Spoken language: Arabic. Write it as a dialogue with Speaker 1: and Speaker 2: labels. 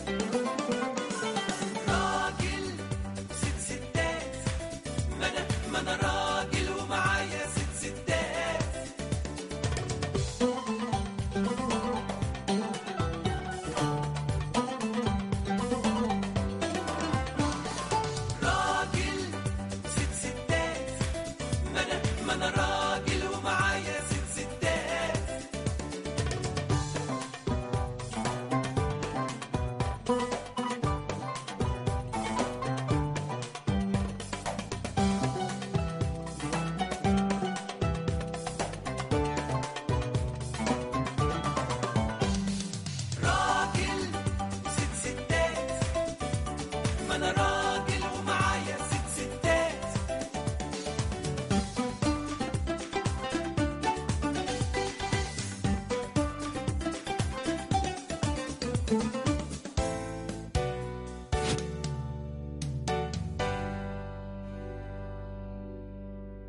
Speaker 1: راجل ست ستات، ما أنا راجل ومعايا ست ستات. راجل ست ستات، ما أنا راجل ومعايا ست ستات. راجل ست ستات، ما أنا راجل ومعايا ست ستات.